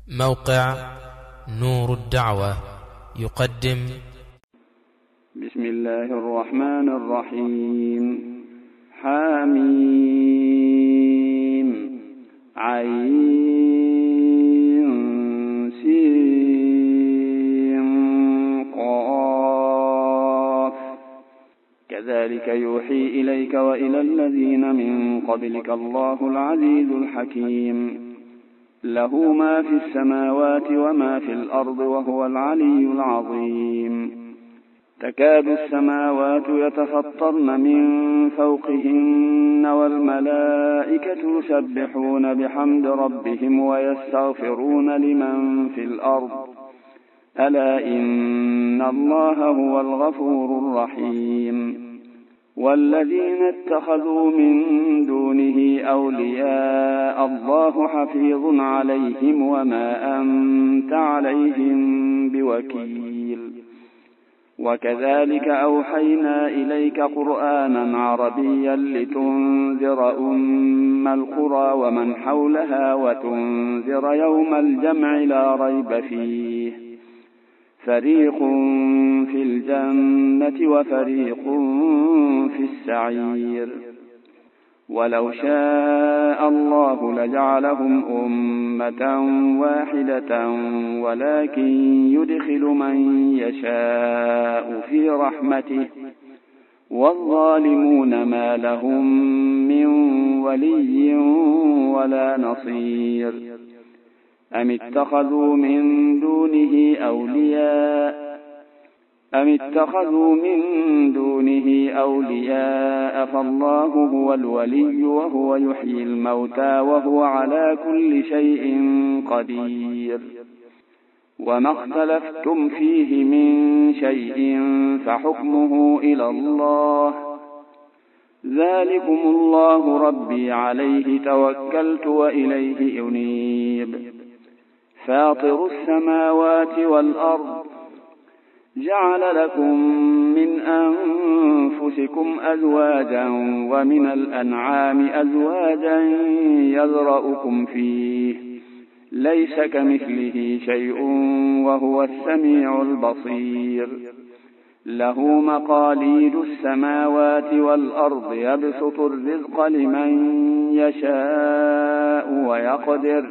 موقع نور الدعوة يقدم. بسم الله الرحمن الرحيم. حميم عين سين قاف. كذلك يوحي إليك وإلى الذين من قبلك الله العزيز الحكيم. له ما في السماوات وما في الأرض وهو العلي العظيم. تكاد السماوات يتفطرن من فوقهن والملائكة يسبحون بحمد ربهم ويستغفرون لمن في الأرض ألا إن الله هو الغفور الرحيم. والذين اتخذوا من دونه أولياء الله حفيظ عليهم وما أنت عليهم بوكيل. وكذلك أوحينا إليك قرآنا عربيا لتنذر أم القرى ومن حولها وتنذر يوم الجمع لا ريب فيه فريق في الجنة وفريق في السعير. ولو شاء الله لجعلهم أمة واحدة ولكن يدخل من يشاء في رحمته والظالمون ما لهم من ولي ولا نصير. أم اتخذوا من دونه أولياء فالله هو الولي وهو يحيي الموتى وهو على كل شيء قدير. وما اختلفتم فيه من شيء فحكمه إلى الله. ذلكم الله ربي عليه توكلت وإليه أنيب. فاطر السماوات والأرض جعل لكم من أنفسكم أزواجا ومن الأنعام أزواجا يذرأكم فيه ليس كمثله شيء وهو السميع البصير. له مقاليد السماوات والأرض يبسط الرزق لمن يشاء ويقدر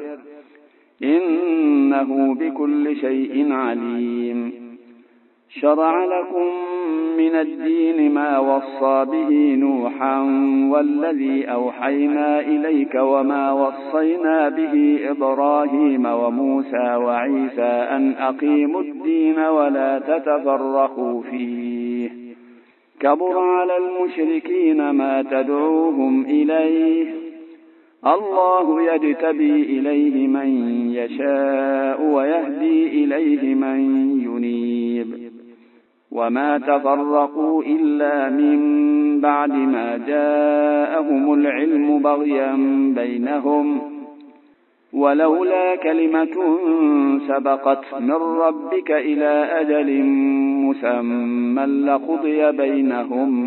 إنه بكل شيء عليم. شرع لكم من الدين ما وصى به نوحا والذي أوحينا إليك وما وصينا به إبراهيم وموسى وعيسى أن أقيموا الدين ولا تتفرقوا فيه. كبر على المشركين ما تدعوهم إليه. الله يجتبي إليه من يشاء ويهدي إليه من ينيب. وما تفرقوا إلا من بعد ما جاءهم العلم بغيا بينهم ولولا كلمة سبقت من ربك إلى أجل مسمى لقضي بينهم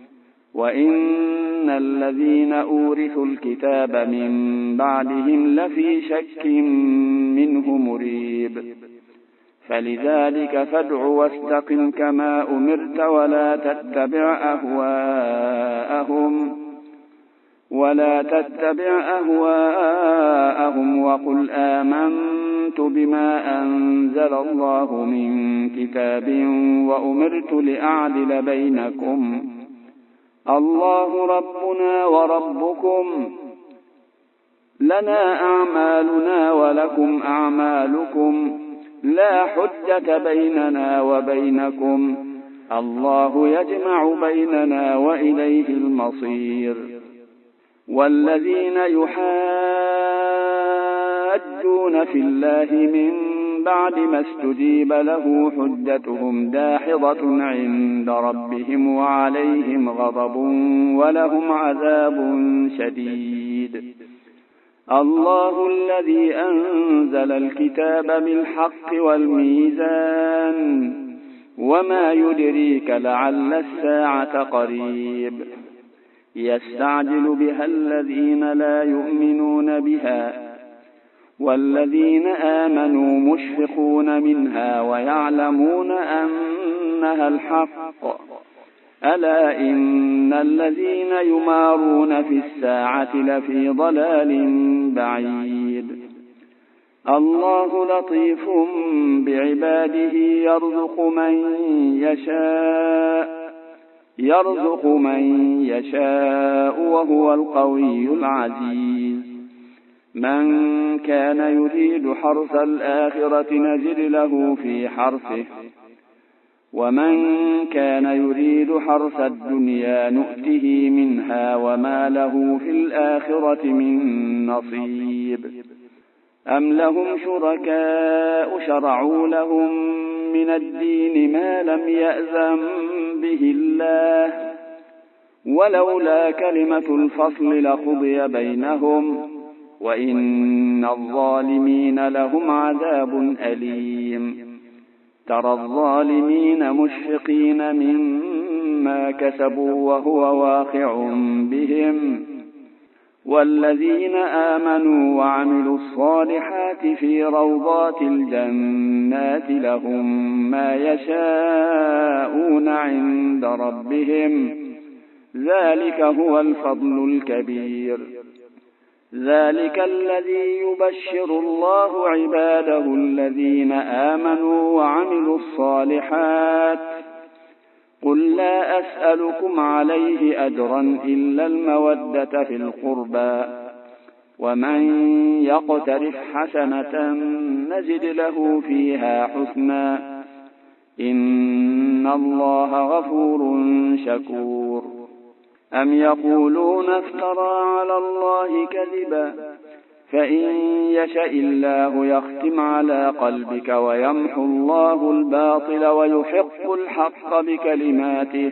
وإن الذين أورثوا الكتاب من بعدهم لفي شك منه مريب. فلذلك فادع واستقم كما أمرت ولا تتبع أهواءهم وقل آمنت بما أنزل الله من كتاب وأمرت لأعدل بينكم الله ربنا وربكم لنا أعمالنا ولكم أعمالكم لا حجة بيننا وبينكم الله يجمع بيننا وإليه المصير. والذين يحاجون في الله من بعد ما استجيب له حجتهم داحضة عند ربهم وعليهم غضب ولهم عذاب شديد. الله الذي أنزل الكتاب بالحق والميزان وما يدريك لعل الساعة قريب. يستعجل بها الذين لا يؤمنون بها والذين آمنوا مشفقون منها ويعلمون أنها الحق. ألا إن الذين يمارون في الساعة لفي بضلال بعيد. الله لطيف بعباده يرزق من يشاء وهو القوي العزيز. من كان يريد حرث الآخرة نزد له في حرثه، ومن كان يريد حرث الدنيا نؤته منها وما له في الآخرة من نصيب. أم لهم شركاء شرعوا لهم من الدين ما لم يأذن به الله، ولولا كلمة الفصل لقضي بينهم، وإن الظالمين لهم عذاب أليم. ترى الظالمين مشفقين مما كسبوا وهو واقع بهم، والذين آمنوا وعملوا الصالحات في روضات الجنات لهم ما يشاءون عند ربهم، ذلك هو الفضل الكبير. ذلك الذي يبشر الله عباده الذين آمنوا وعملوا الصالحات. قل لا أسألكم عليه أجرا إلا المودة في القربى، ومن يقترف حسنة نزد له فيها حسنا، إن الله غفور شكور. أم يقولون افترى على الله كذبا، فإن يشاء الله يختم على قلبك ويمحو الله الباطل ويحق الحق بكلماته،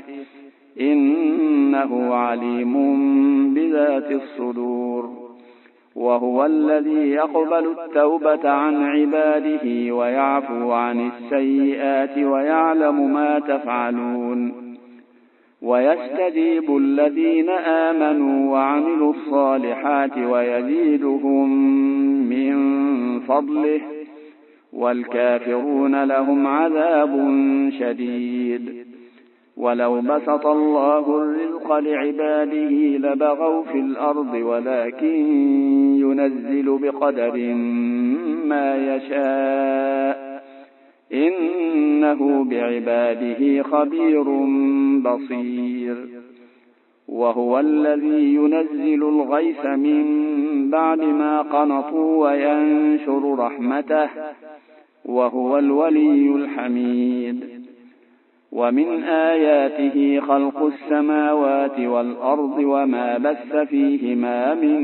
إنه عليم بذات الصدور. وهو الذي يقبل التوبة عن عباده ويعفو عن السيئات ويعلم ما تفعلون. ويستجيب الذين آمنوا وعملوا الصالحات ويزيدهم من فضله، والكافرون لهم عذاب شديد. ولو بسط الله الرزق لعباده لبغوا في الأرض، ولكن ينزل بقدر ما يشاء، إنه بعباده خبير بصير. وهو الذي ينزل الغيث من بعد ما قنطوا وينشر رحمته، وهو الولي الحميد. ومن آياته خلق السماوات والأرض وما بث فيهما من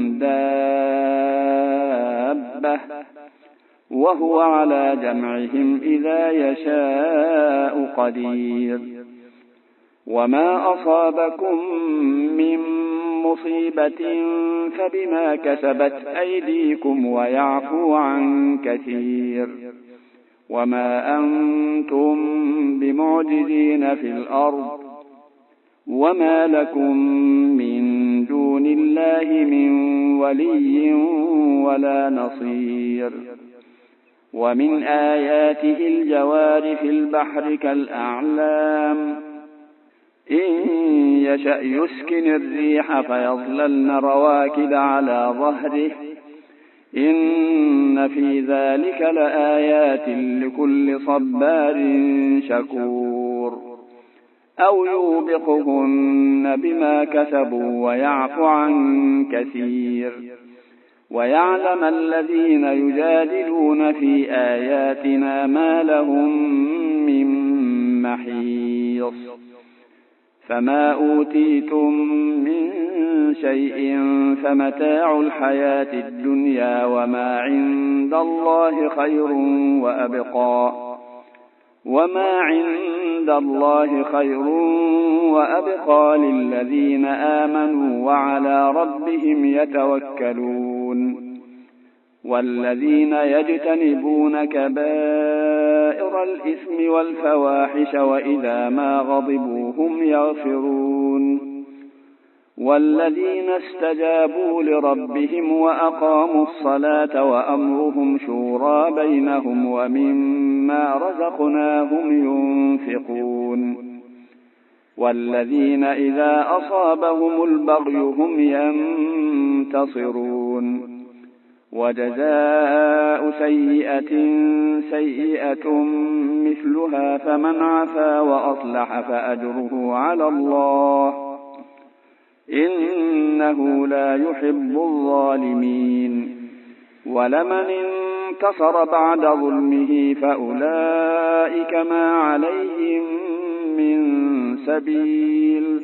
دابة، وهو على جمعهم إذا يشاء قدير. وما أصابكم من مصيبة فبما كسبت أيديكم ويعفو عن كثير. وما أنتم بمعجزين في الأرض، وما لكم من دون الله من ولي ولا نصير. ومن آياته الجوار في البحر كالأعلام، إن يشأ يسكن الريح فيظللن رواكد على ظهره، إن في ذلك لآيات لكل صبار شكور. أو يوبقهن بما كسبوا ويعفو عن كثير. ويعلم الذين يجادلون في آياتنا ما لهم من محيص. فما أوتيتم من شيء فمتاع الحياة الدنيا، وما عند الله خير وأبقى. وما عند الله خير وأبقى للذين آمنوا وعلى ربهم يتوكلون. والذين يجتنبون كبائر الإثم والفواحش وإذا ما غضبوا هم يغفرون. والذين استجابوا لربهم وأقاموا الصلاة وأمرهم شورى بينهم ومما رزقناهم ينفقون والذين إذا أصابهم البغي هم ينتصرون وجزاء سيئة سيئة مثلها فمن عفا وأصلح فأجره على الله إنه لا يحب الظالمين ولمن انتصر بعد ظلمه فأولئك ما عليهم من سبيل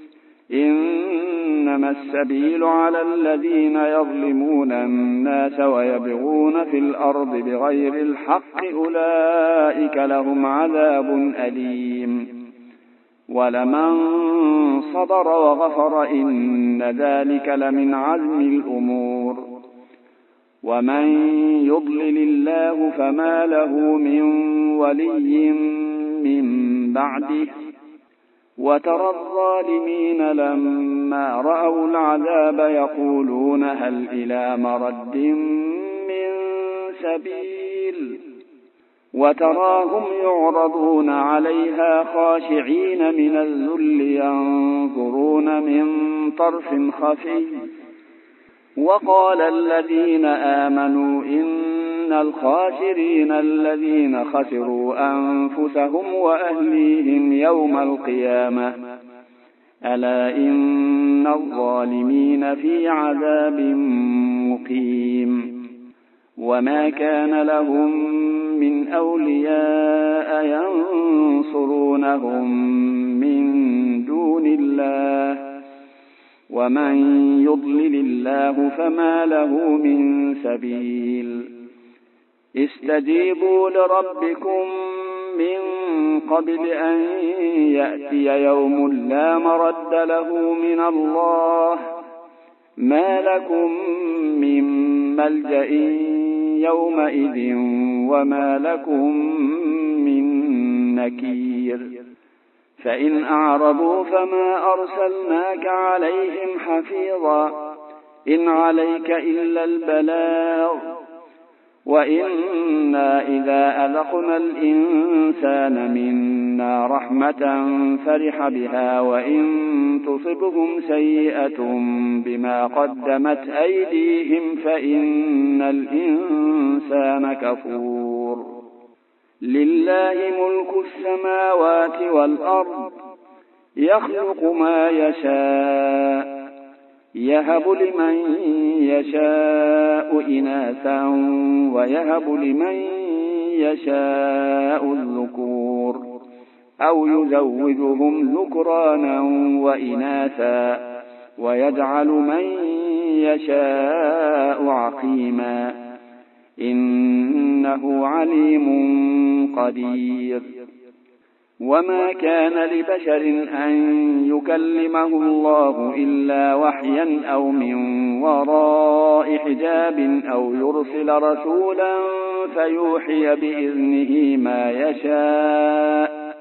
إنما السبيل على الذين يظلمون الناس ويبغون في الأرض بغير الحق أولئك لهم عذاب أليم ولمن صبر وغفر إن ذلك لمن عزم الأمور ومن يضلل الله فما له من ولي من بعده وترى الظالمين لما رأوا العذاب يقولون هل إلى مرد من سبيل وتراهم يعرضون عليها خاشعين من الذل ينظرون من طرف خفي وقال الذين آمنوا إن الخاسرين الذين خسروا أنفسهم وأهليهم يوم القيامة ألا إن الظالمين في عذاب مقيم وما كان لهم من أولياء ينصرونهم من دون الله ومن يضلل الله فما له من سبيل استجيبوا لربكم من قبل أن يأتي يوم لا مرد له من الله ما لكم من ملجأ يومئذ وما لكم من نكير فإن أعرضوا فما أرسلناك عليهم حفيظا إن عليك إلا البلاغ وإنا إذا أذقنا الإنسان منا رحمة فرح بها وإن تصبهم سيئة بما قدمت أيديهم فإن الإنسان كفور لله ملك السماوات والأرض يخلق ما يشاء يهب لمن يشاء إناثا ويهب لمن يشاء الذكور أو يزوجهم ذكرانا وإناثا ويجعل من يشاء عقيما إنه عليم قدير وما كان لبشر أن يكلمه الله إلا وحيا أو من وراء حجاب أو يرسل رسولا فيوحي بإذنه ما يشاء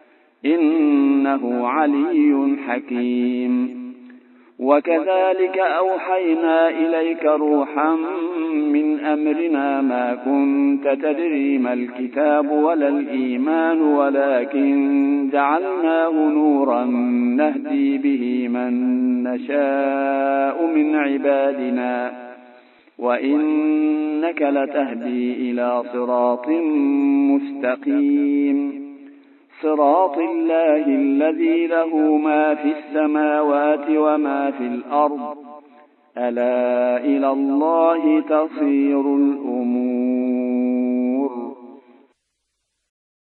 إنه علي حكيم وكذلك أوحينا إليك روحا من أمرنا ما كنت تدري ما الكتاب ولا الإيمان ولكن جعلناه نورا نهدي به من نشاء من عبادنا وإنك لتهدي إلى صراط مستقيم صراط الله الذي له ما في السماوات وما في الأرض ألا إلى الله تصير الأمور